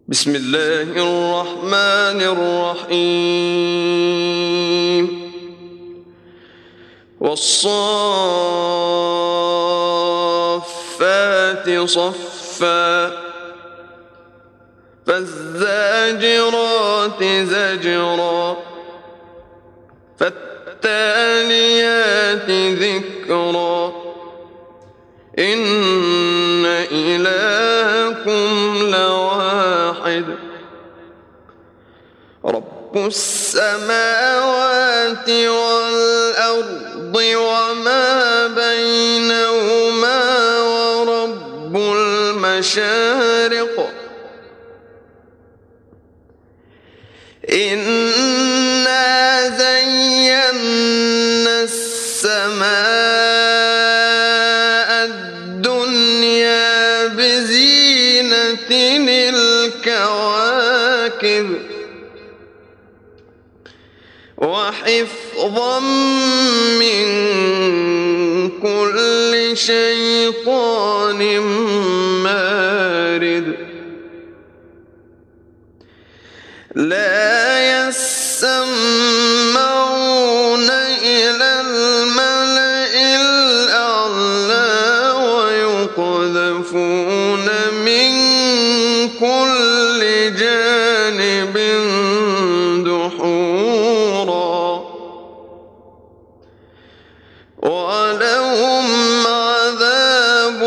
بسم الله الرحمن الرحيم والصافات صفا فالزاجرات زجرا فالتاليات ذكرا إن إلهكم لواحد رب السماوات والأرض وما بينهما ورب المشارق إنا زينا السماء الدنيا بزينة الكواكب وحفظا من كل شيطان مارد لا يسمعون إلى الملأ الأعلى ويقذفون من كل جانب دحورا ولهم عذاب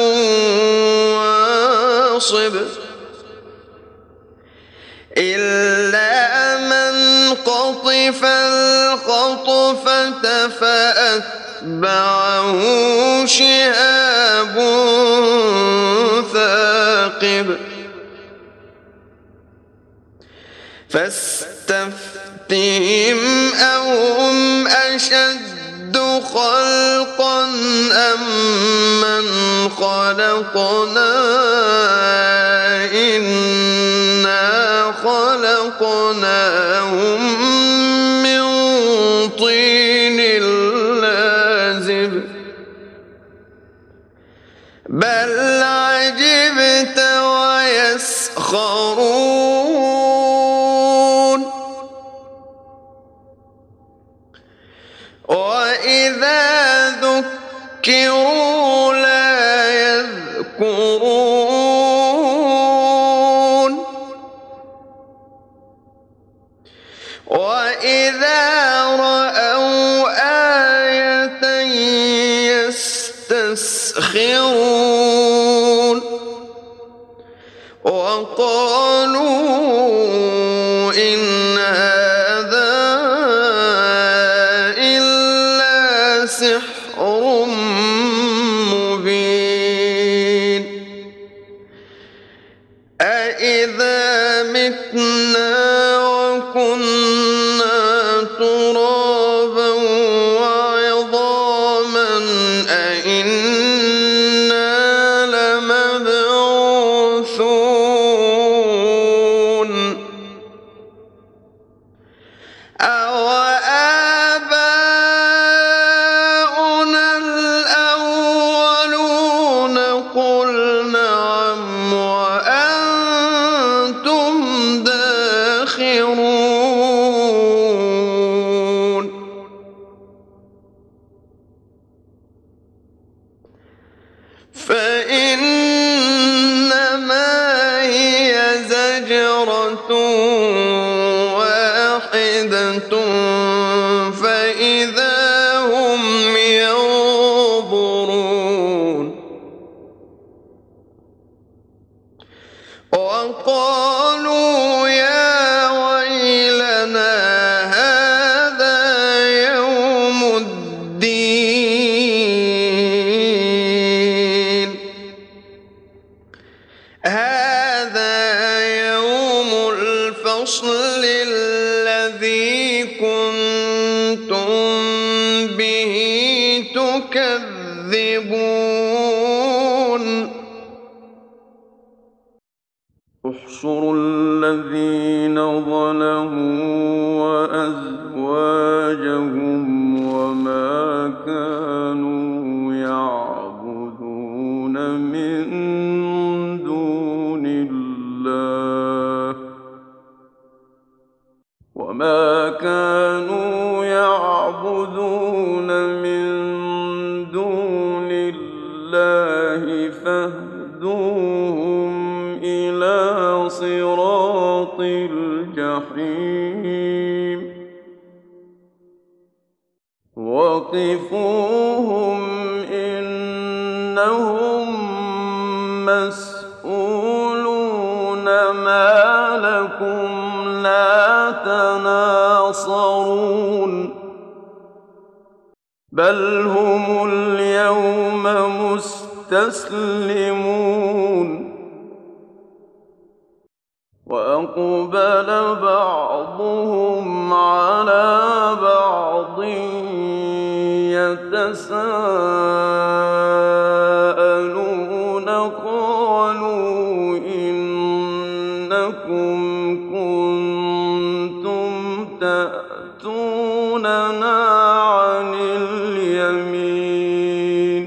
واصب إلا من قطف الخطفة فأتبعه شهاب ثاقب فاستفتهم أهم أشد خلقا أم من خلقنا إنا خلقناهم من طين لازب بل عجبت ويسخرون وإذا ذكروا لا يذكرون وإذا رأوا آية يستسخرون وقالوا إن هذا إلا سحر مبين أإذا متنا وكنا ترابا وعظاما أإنا لمبعوثون أوآباؤنا الأولون قل نعم وأنتم داخرون فإنما هي زجرة واحدة فإذا هم ينظرون وقالوا يا ويلنا هذا يوم الدين هذا يوم الفصل الذي كنتم به تكذبون احشروا الذين ظلموا وأزواجهم وما كانوا يعبدون من دون الله وما كانوا يعبدون من دون الله فاهدوهم إلى صراط الجحيم وقفوهم إنهم مسؤولون ما لكم لا تناصرون بل هم اليوم مستسلمون وأقبل بعضهم على بعض يتساءلون قالوا إنكم كنتم تأتوننا عن اليمين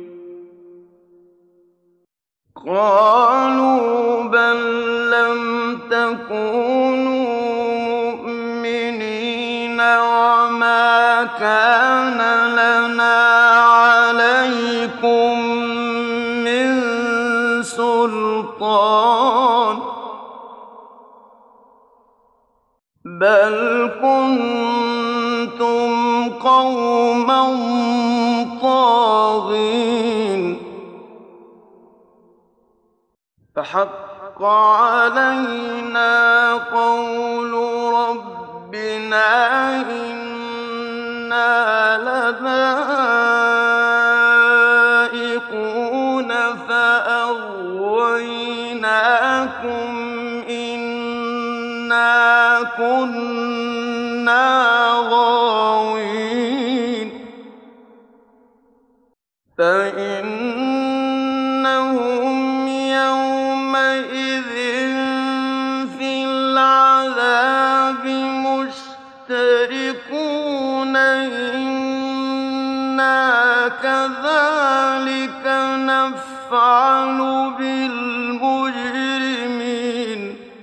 قالوا بل لم تكونوا مؤمنين وما كان لنا عليكم من سلطان بل كنتم قوما طاغين فحق علينا قول ربنا إنا لذائقون فأغويناكم إنا كنا غاوين فإنهم يومئذ في العذاب مشتركون إنا كذلك نفعل بالمجرمين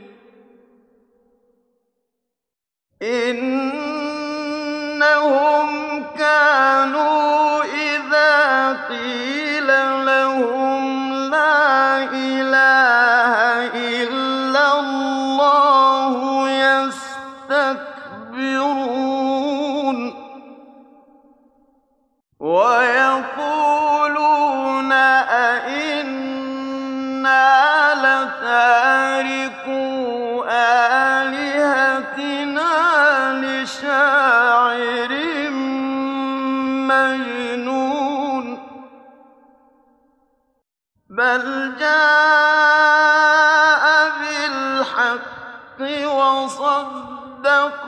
إنهم كانوا إذا قيل لهم لا إله إلا الله يستكبرون ويقولون أئنا لتاركو آلهتنا لشاعر مجنون بل جاء بالحق وصدق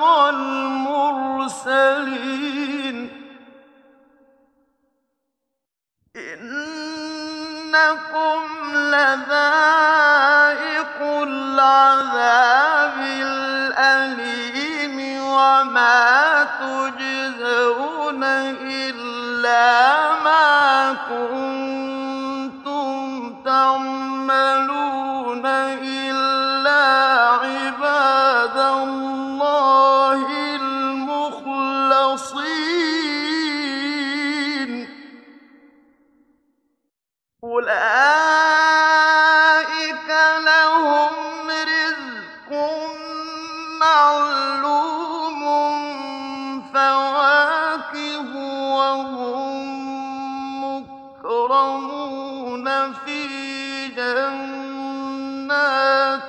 المرسلين إنكم لذائق العذاب الأليم وما تجزون إلا ما كنتم تعملون إلا عباد الله المخلصين أولئك لهم رزق معلوم فواكه وهم مكرمون في جنات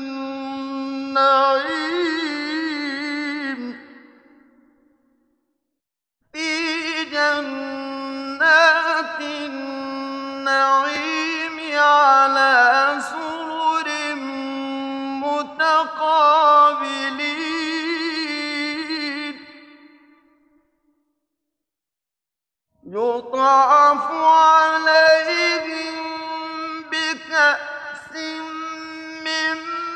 النعيم في جنات النعيم على سرر متقابلين يطاف عليهم بكأس من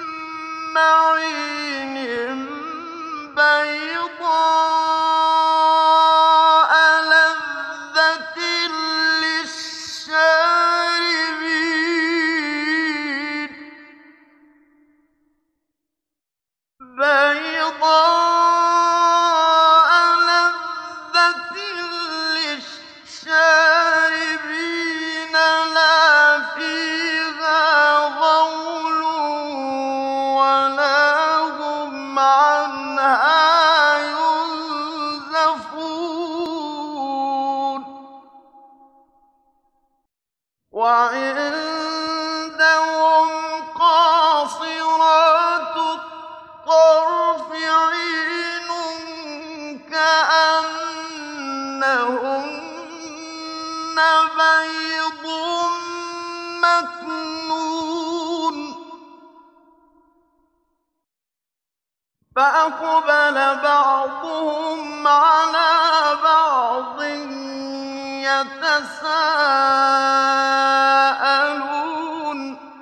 معين بيضاء لذة للشاربين بيضاء ولا هم عنها ينزفون وعندهم قاصرات الطرف عين كأنهن بيض مكنون فأقبل بعضهم على بعض يتساءلون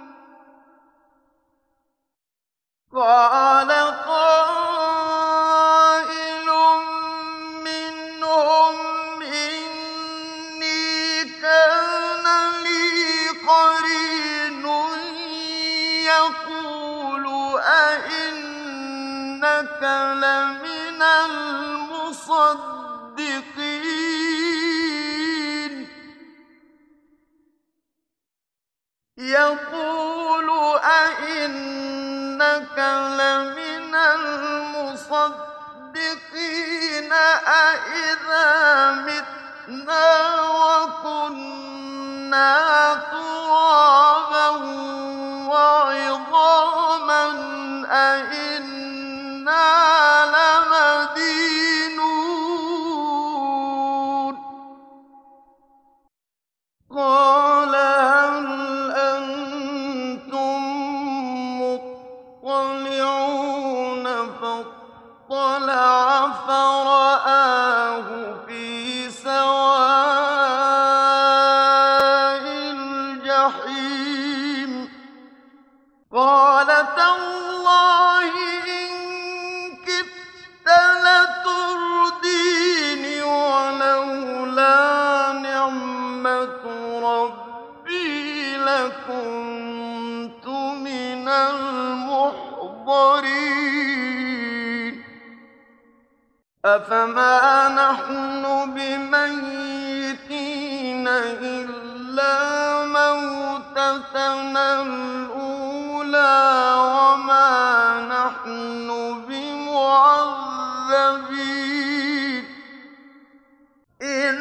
قال قائل منهم إني كان لي قرين يقول أئنك لمن المصدقين يقول أئنك لمن المصدقين أئذا متنا وكنا ترابا وعظاما أئنا لمدينون قال هل أنتم مطلعون فاطلع فرآه في سواء الجحيم قال تالله إن كدت لتردين ولولا نعمة ربي لكنت من المحضرين أفما نحن بميتين إلا موتتنا الأولى وما نحن بمعذبين إن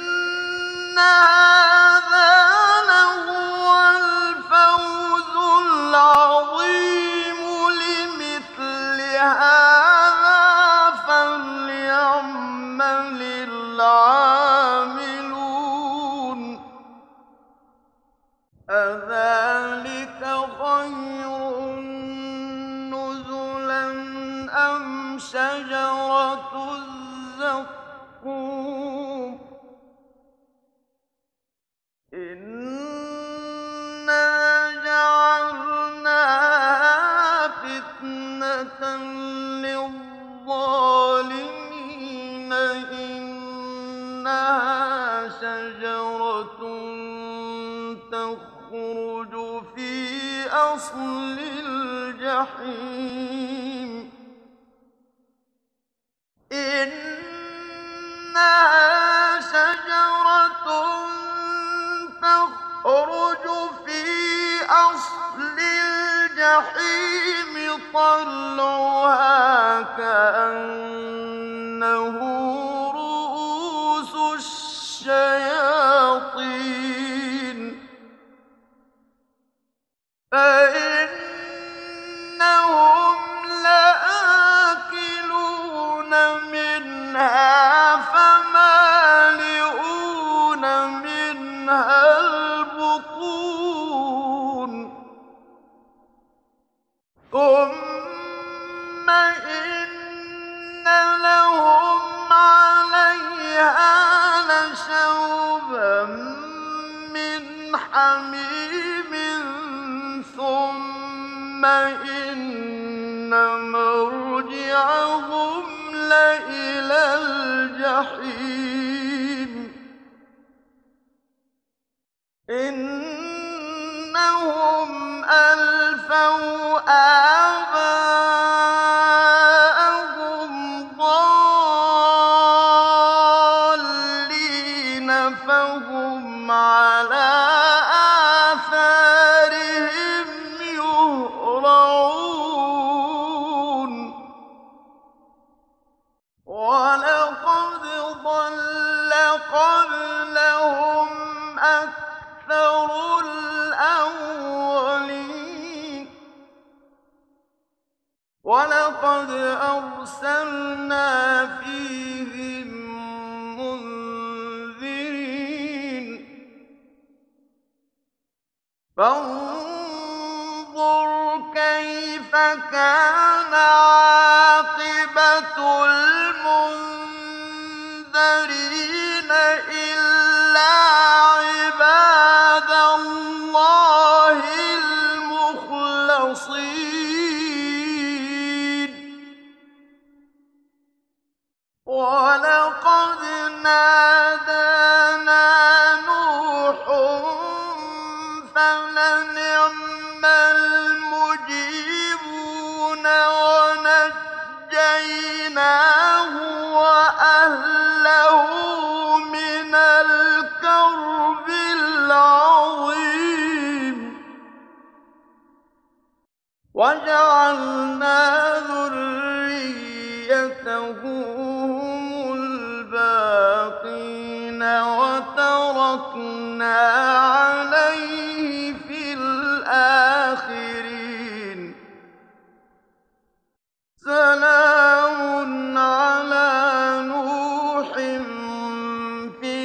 هذا لهو الفوز العظيم لمثل هذا فليعمل العاملون أذلك خير نزلا أم شجرة الزقوم إنا جعلناها فتنة للظالمين إنها شجرة تخرج في أصل الجحيم إنها شجرة تخرج في أصل الجحيم طلعها كأنه رؤوس الشياطين فإنهم لآكلون منها فمالئون منها البطون ثم إن لهم عليها لشوبا من حميم ثم إن مرجعهم لإلى الجحيم إنهم ألفوا آباءهم ضالين فهم على آثارهم يهرعون وَلَقَدْ أَرْسَلْنَا فِيهِم مُّنذِرِينَ فَانظُرْ كَيْفَ كَانَ عَاقِبَةُ الْمُنذَرِينَ إِلَّا عِبَادَ اللَّهِ الْمُخْلَصِينَ وَلَقَدْ نَادَانَا نُوحٌ فَلَنِعْمَ الْمُجِيبُونَ وَنَجَّيْنَاهُ وَأَهْلَهُ مِنَ الْكَرْبِ الْعَظِيمِ وَجَعَلْنَا ذُرِّيَّتَهُ هُمُ الْبَاقِينَ وَتَرَكْنَا عَلَيْهِ فِي الْآخِرِينَ سَلَامٌ عَلَىٰ نُوحٍ فِي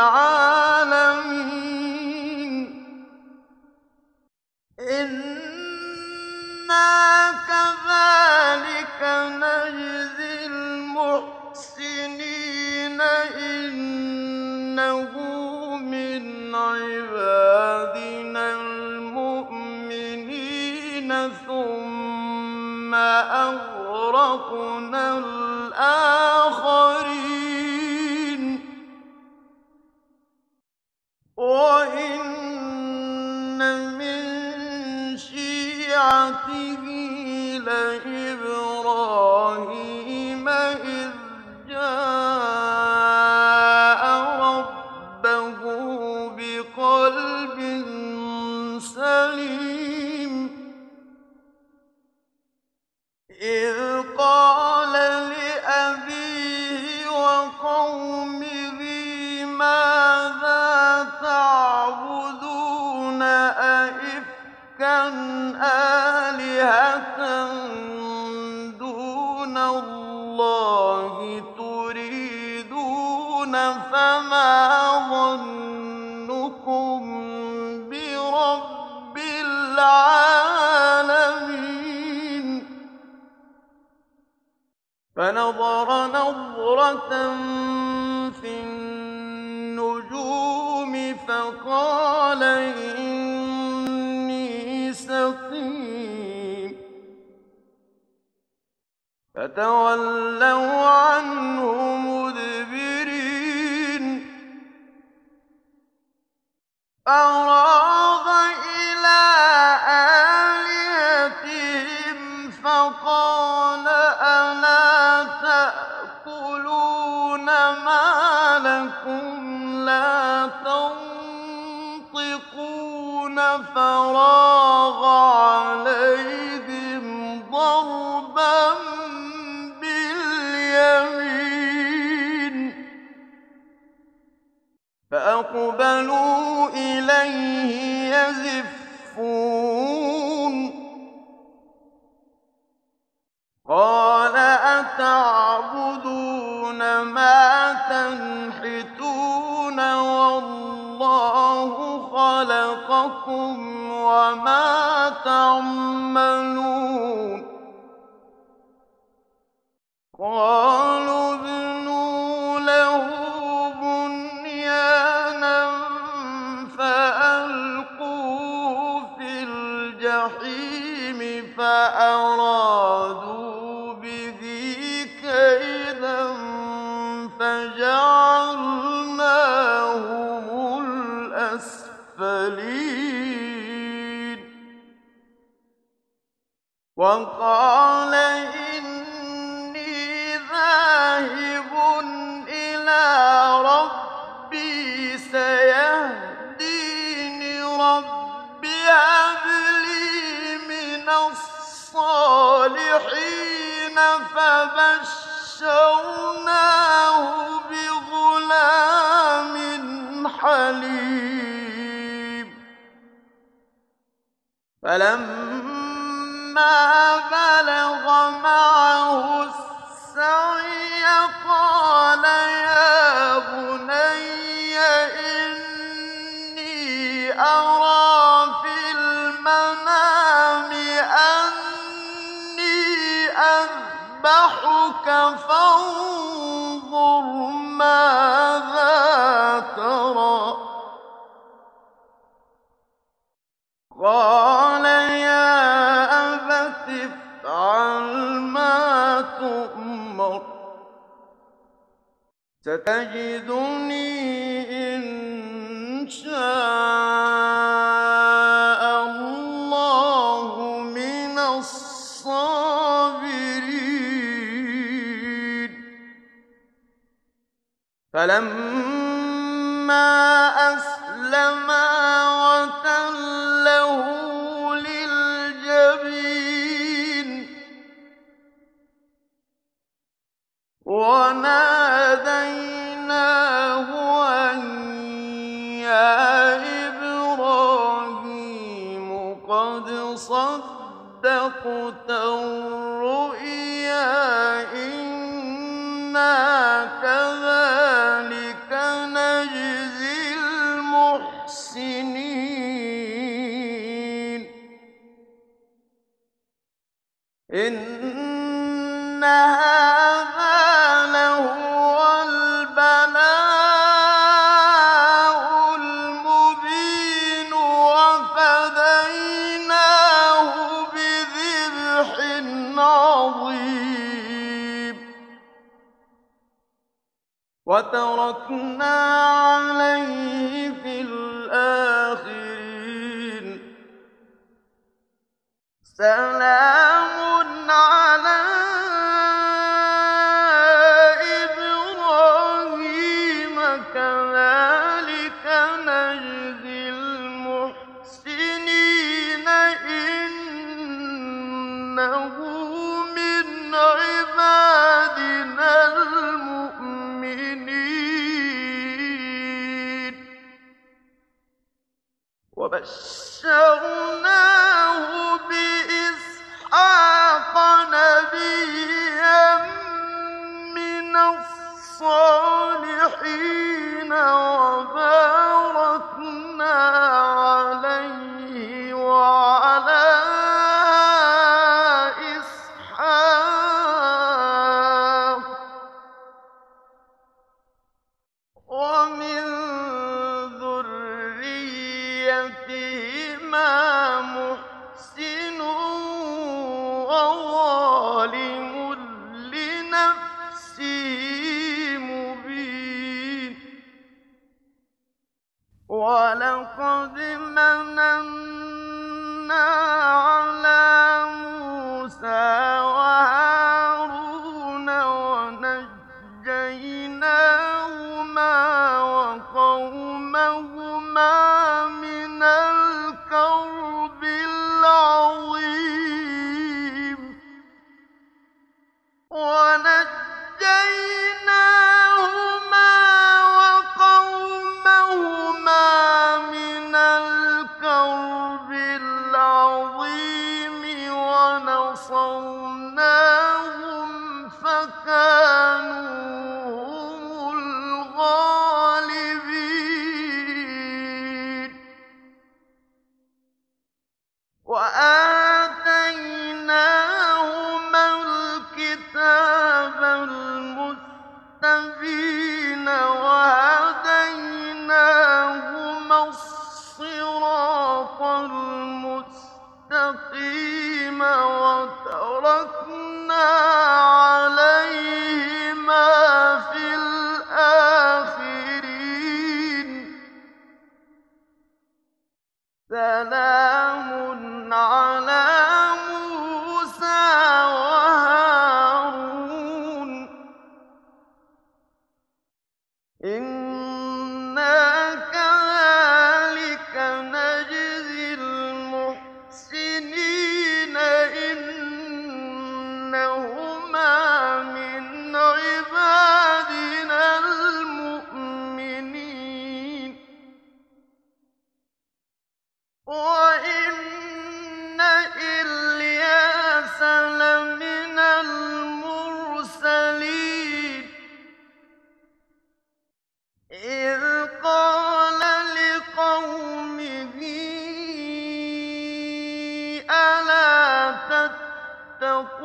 الْعَالَمِينَ إِنَّا كَذَٰلِكَ نَجْزِي الْمُحْسِنِينَ إِنَّهُ مِنْ عِبَادِنَا الْمُؤْمِنِينَ ثُمَّ أَغْرَقْنَا الْآخَرِينَ وَإِنَّ مِن شِيعَتِهِ لَإِبْرَاهِيمَ إِذْ جَاءَ رَبَّهُ بِقَلْبٍ سَلِيمٍ إِذْ قَالَ لِأَبِيهِ وَقَوْمِهِ مَاذَا تَعْبُدُونَ أَئِفْكًا آلِهَةً دُونَ اللَّهِ تُرِيدُونَ فَمَا ظَنُّكُم بِرَبِّ الْعَالَمِينَ فَنَظَرَ نَظْرَةً فِي النُّجُومِ فَقَالَ إِنِّي سَقِيمٌ فَتَوَلَّوْا عَنْهُ مُدْبِرِينَ فَرَاغَ إِلَىٰ آلِهَتِهِمْ فَقَالَ أَلَا تَأْكُلُونَ مَا لَكُمْ لَا تَنطِقُونَ فَرَاغَ عَلَيْهِمْ ضَرْبًا بِالْيَمِينِ فَأَقْبَلُوا إِلَيْهِ يَزِفُّونَ قَالَ أَتَعْبُدُونَ مَا تَنْحِتُونَ وَاللَّهُ خَلَقَكُمْ وَمَا تَعْمَلُونَ قَالُوا ابْنُوا لَهُ بُنْيَانًا فَأَلْقُوهُ فِي الْجَحِيمِ فَأَرَادُوا بِهِ كَيْدًا فَجَعَلْنَاهُمُ الْأَسْفَلِينَ وَقَالَ إِنِّي ذَاهِبٌ إِلَىٰ رَبِّي سَيَهْدِينِ رَبِّ هَبْ لِي مِنَ الصَّالِحِينَ فَبَشَّرْنَاهُ بِغُلَامٍ حَلِيمٍ فَلَمَّا بَلَغَ أذبحك فانظر ماذا ترى قال يا أبت افعل ما تؤمر ستجدني إن شاء الله من الصابرين فلما أسلما وتله للجبين وناديناه أن يا إبراهيم قد صدقت الرؤيا إنا كذلك نجزي المحسنين إن هذا لهو البلاء المبين وفديناه بذبح عظيم وتركنا عليه في الآخرين سلام على إبراهيم كذلك نجزي المحسنين إنه من عبادنا المؤمنين وبشرناه بإسحاق نبيا من الصالحين وباركنا عليه وعلى إسحاق ومن ذريتهما محسن وظالم لنفسه مبين ولقد مننا على موسى وهارون ونجيناهما وقومهما من الكرب العظيم ونجيناهما وقومهما من الكرب العظيم ونصرناهم فكانوا هم الغالبين وآتيناهما الكتاب المستبين وهديناهما الصراط المستقيم وتركنا عليهما في الآخرين سلام على موسى وهارون إنا كذلك نجزي المحسنين إنهم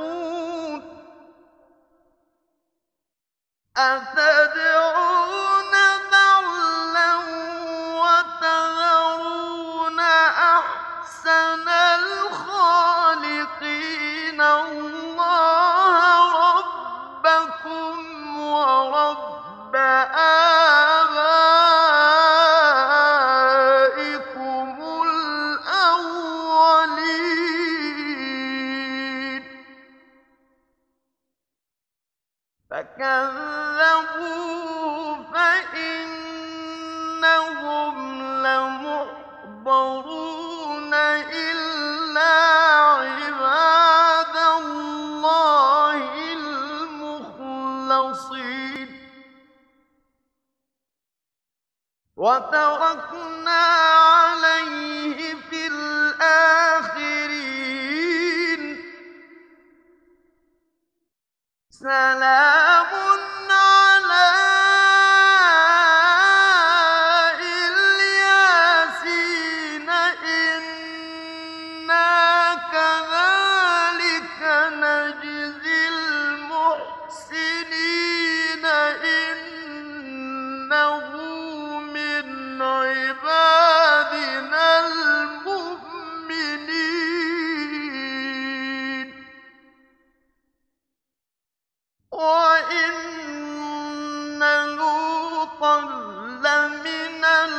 تتقون أتدعون بعلا وتذرون أحسن الخالقين الله ربكم ورب آبائكم الأولين فكذبوه فإنهم لمحضرون إلا عباد الله المخلصين وتركنا عليه في الآخرين سلام على الياسين إنا كذلك نجزي المحسنين إنه من عبادنا المؤمنين وإن لوطا لمن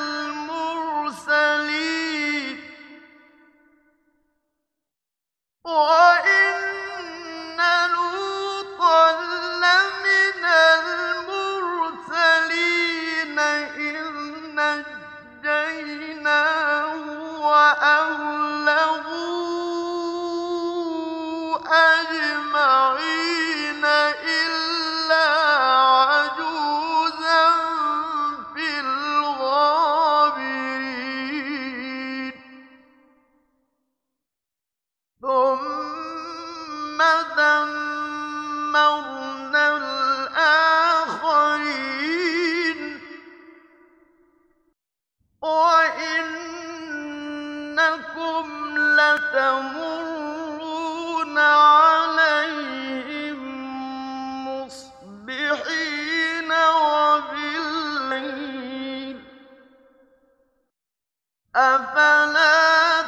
المرسلين وإن لوطا لمن المرسلين إذ نجيناه وأهله أجمعين إلا عجوزا في الغابرين ثم دمرنا الآخرين وإنكم لتمرون عليهم مصبحين وبالليل أفلا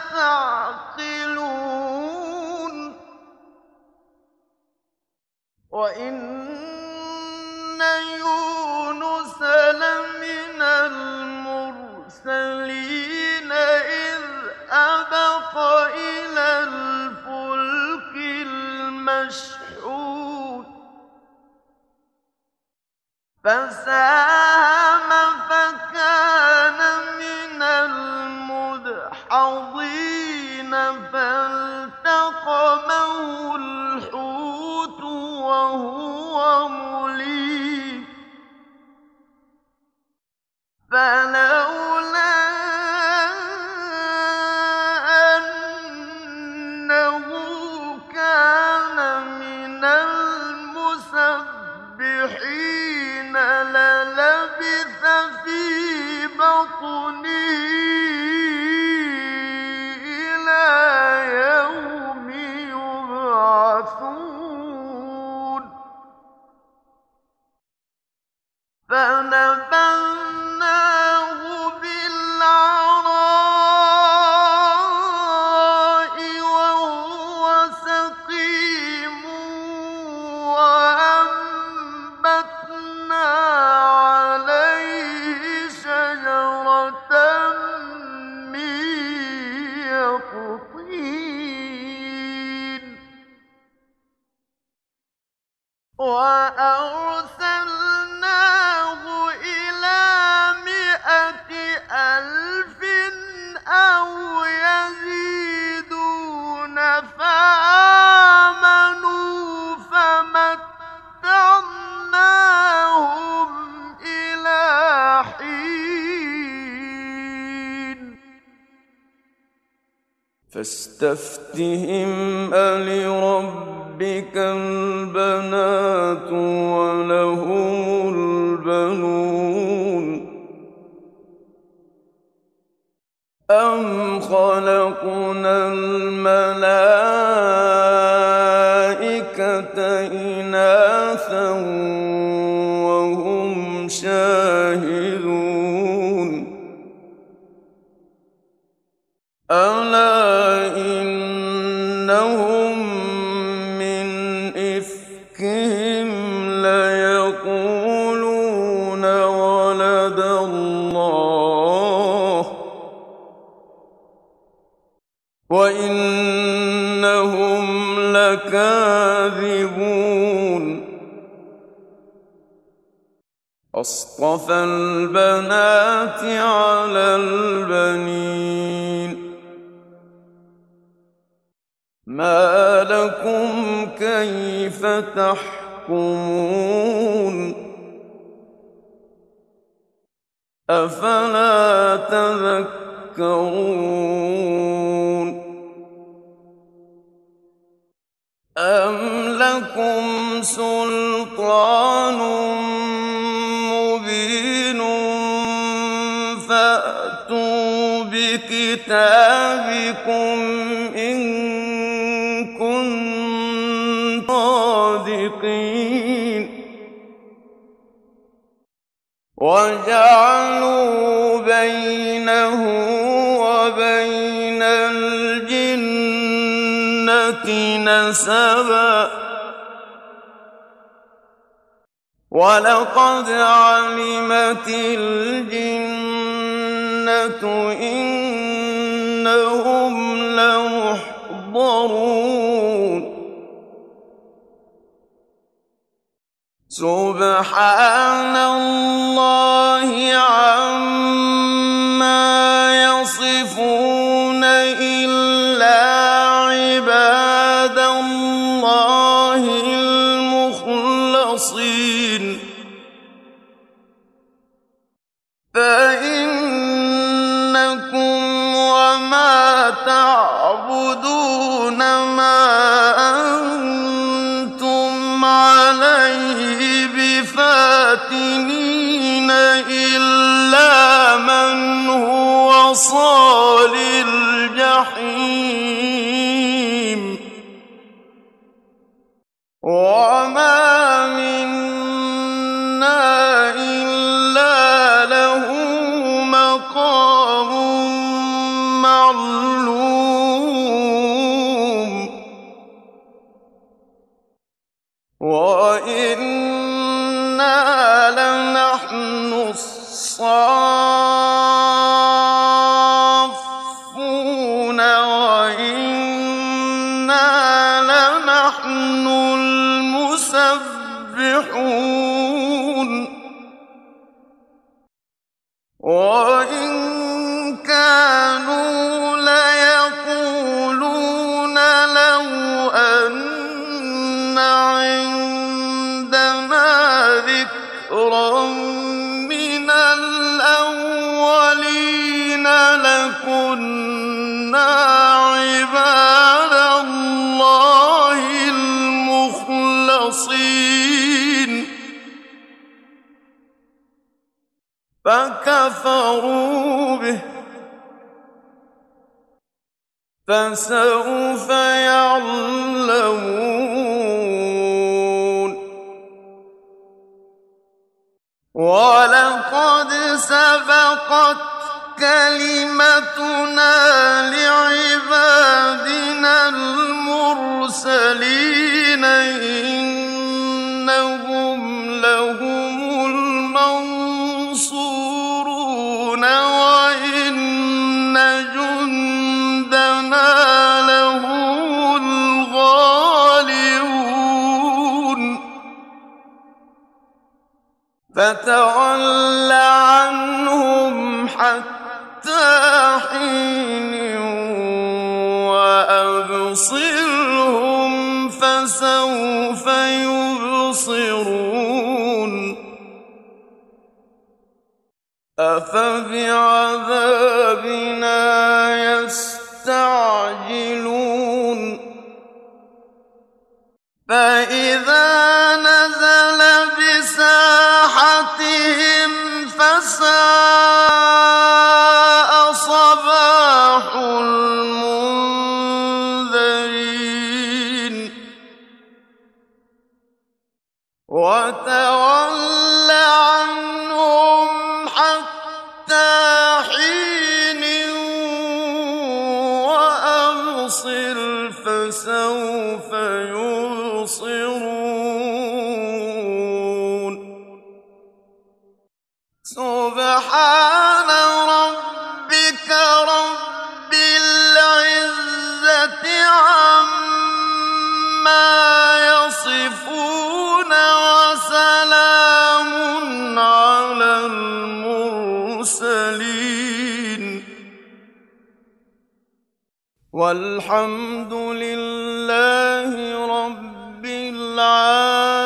تعقلون وإن يونس لمن المرسلين إذ أبق إلى الفلك المشحون فساهم فكان من المدحضين فالتقمه الحوت وهو مليم فلولا أنه كان من المسبحين للبث في بطنه إلى يوم يبعثون فنبذناه بالعراء وهو سقيم وأنبتنا عليه شجرة من يقطين وأرسلناه إلى 100,000 أو يزيدون فآمنوا فمتعناهم إلى حين فاستفتهم ألربك البنات ولهم البنون أم خلقنا الملائكة الملائكة إناثا وهم شاهدون ألا إنهم من إفكهم ليقولون ولد الله وإنهم لكاذبون أصطفى البنات على البنين ما لكم كيف تحكمون أفلا تذكرون أم لكم سلطان مبين فأتوا بكتابكم إن كنتم صادقين وجعلوا بينه وبين الجنة نسبا ولقد علمت الجنة إنهم لمحضرون سبحان الله عما يصفون إلا عباد الله المخلصين فإنكم وما تعبدون ما أنتم عليه بفاتنين إلا من هو صال الجحيم وما منا إلا له مقام معلوم وإنا لنحن الصافون وإنا لنحن المسبحون وإن كانوا ليقولون لو أن عندنا ذكرا من الأولين لكنا عباد الله المخلصين فكفروا به فسوف يعلمون ولقد سبقت كلمتنا لعبادنا المرسلين إنهم لهم المنصورون وإن جندنا لهم الغالبون فتول عنهم حتى حين وأبصرهم فسوف يبصرون أفبعذابنا يستعجلون فإذا نزل بساحتهم فساء صباح المنذرين وتول عنهم حتى حين وأبصر فسوف يبصرون سبحان ربك رب العزة عما يصفون وسلام على المرسلين والحمد لله رب العالمين